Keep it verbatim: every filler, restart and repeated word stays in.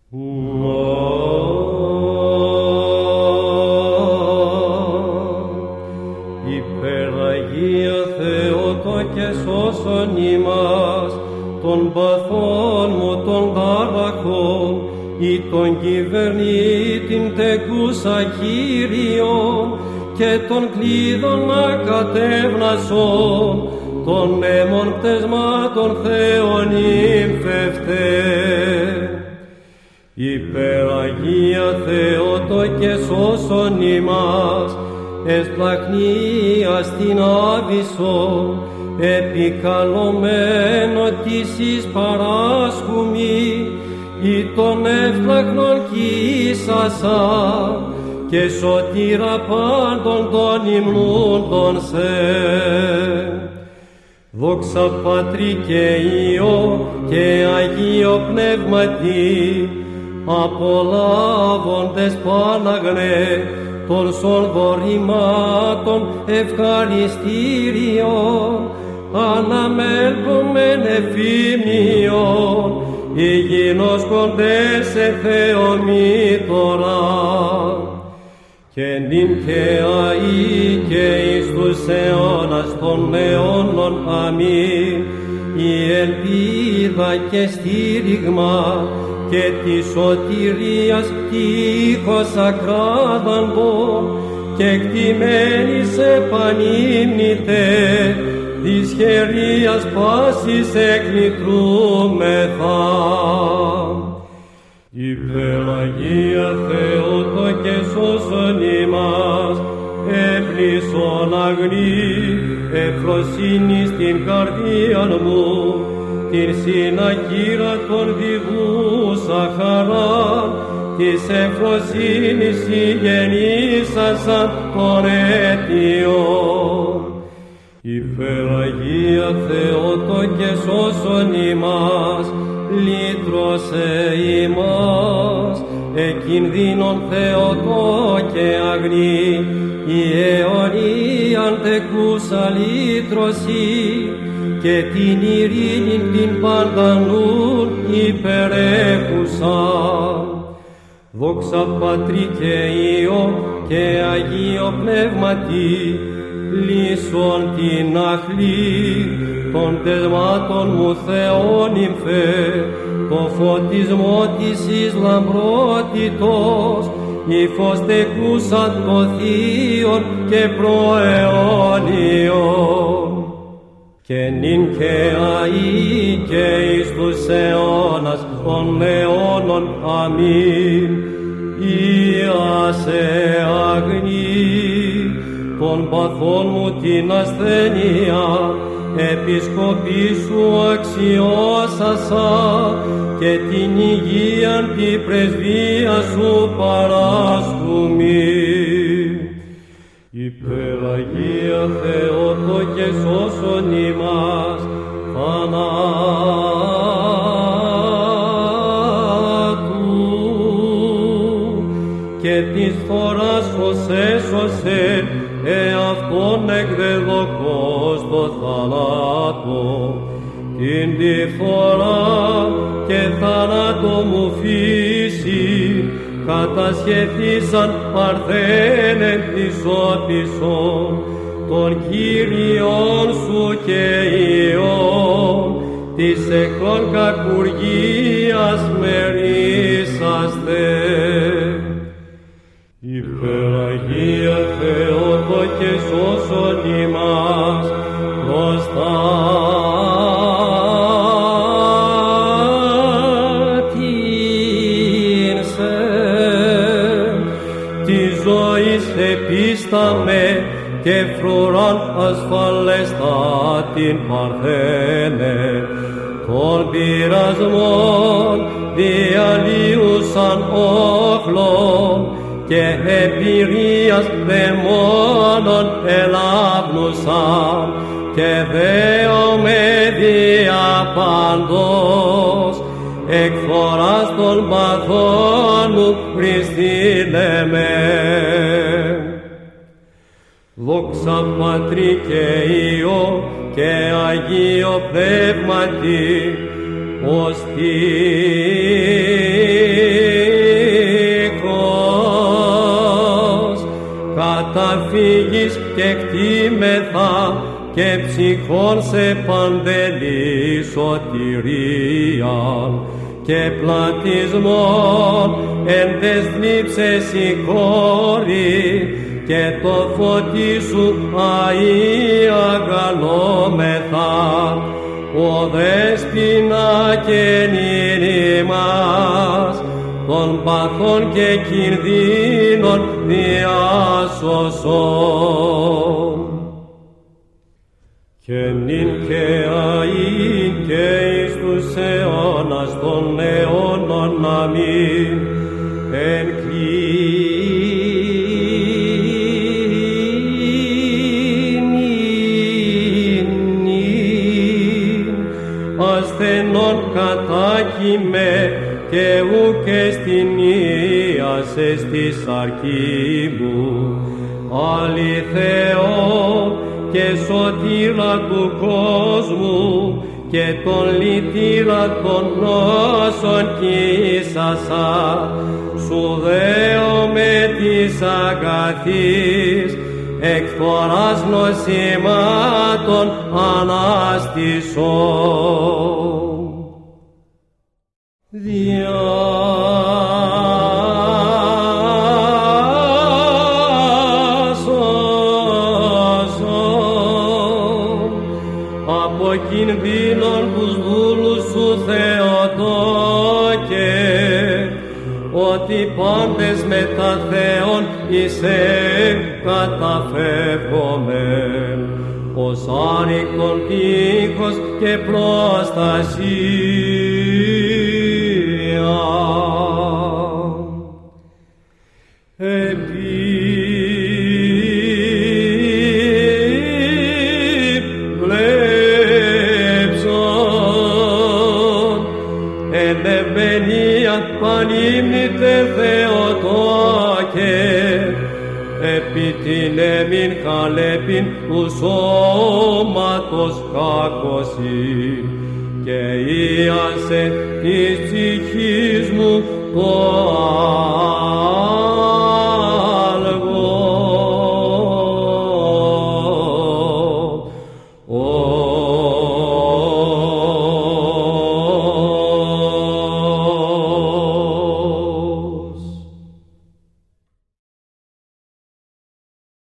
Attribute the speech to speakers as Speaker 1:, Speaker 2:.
Speaker 1: Υπεραγία Θεότο και σώσον ημάς, των παθών μου των ταραχών, ή των κυβερνήτην τεκούσα Κύριον, και των κλείδων ακατεύνασον, των έμων πτεσμάτων Θεών ύμφευτε. Υπεραγία Θεότο και σώσον ημάς, εσπλαχνίας την άβυσσον, επικαλωμένο της εις παράσχουμη, ή των εύσπλαχνων κοίσασα, και σωτήρα πάντων των υμνούντων σε. Δόξα Πατρί και Υιό και Αγίο Πνεύματι, απολάβοντες Παναγνέ, των σων δωρημάτων ευχαριστήριον, αναμέλκομεν εφήμιον, υγιεινόσκοντες σε Θεομήτωρα. Και νυν και αεί και εις τους αιώνας των αιώνων. Αμήν. Η ελπίδα και στήριγμα και της σωτηρίας τείχος ακράδαντο, και κτημένης επανήμνητε, της χερίας πάσης εκλητρούμεθα. Υπεραγία Θεότο και σώσον ημάς, έπλησον αγνή ευφροσύνη στην καρδίαν μου, την συνακύρα των διδούσα χαράν, της ευφροσύνης η γεννήσασαν των αιτιών. Υπεραγία Θεότο και σώσον ημάς, λύτρωσε ημάς, εκκινδύνων Θεότο και αγνή, η αιωνίαν τεκούσα λύτρωση, και την ειρήνην την παντανούν υπερέχουσα. Δόξα Πατρί και Υιό και Αγίο Πνεύματι, λύσον την αχλή των τεσμάτων μου Θεόν υμφέ, το φωτισμό της εις λαμπρότητος, η φως τεκούσαν το θείον και προαιώνιον. Και νυν και αεί και εις τους αιώνας των αιώνων. Αμήν. Ιάσε αγνή των παθών μου την ασθένεια, επισκοπή σου αξιώσασα, και την υγείαν την πρεσβεία σου παράσχουμη. Υπεραγία Θεότο και σώσον ημάς, θανάτου, και της φοράς ως έσωσε εαυτόν εκδεδοκός το θανάτο, την τη φορά και θάνατο μου φύση, κατασχεθήσαν παρθένε της ότισον, των Κύριων σου και Υιών, της εχθρών κακουργίας μερίσαστε. Υπεραγία Θεότο και σώσον ημάς, προστάτην σε, τη ζωής επίσταμε, και φρουράν ασφαλέστατην παρθένε, των πειρασμών διαλύουσαν όχλων, και εμπειρίας δαιμόνων ελάβνουσαν, και δέομαι δια παντός, εκφοράς των παθών μου πριστήνε με. Δόξα Πατρί και Υιό και Αγίο Πνεύματι, ως τη φύγεις και κτήμεθα και ψυχών σε παντελή σωτηρία και πλατισμόν εν τες θλίψες συγχώρη και το φωτί σου αΐ αγαλόμεθα ο δέσποινα και νηρή μας των παθών και κινδύνων διάσωσον. Και νυν και αΐ και εις τους αιώνας των αιώνων αμήν εν κλίνην ασθενών κατάκυμε και ουκ εστινίασες τη σαρκή μου αληθεώ και σωτήρα του κόσμου και τον λυτήρα των νόσων κύσασα σου δέω με της αγαθής εκφοράς νοσημάτων ανάστησον. Από κινδύνων τους δούλους σου Θεοτόκε, ότι πάντες με τα Θεόν είσαι καταφεύγομεν, ως άνοιχτον τείχος και προστασία. Πανύμνητε Θεοτόκε, επί την εμήν χαλέπιν του σώματος κακοσύν, και ίασε της ψυχής μου το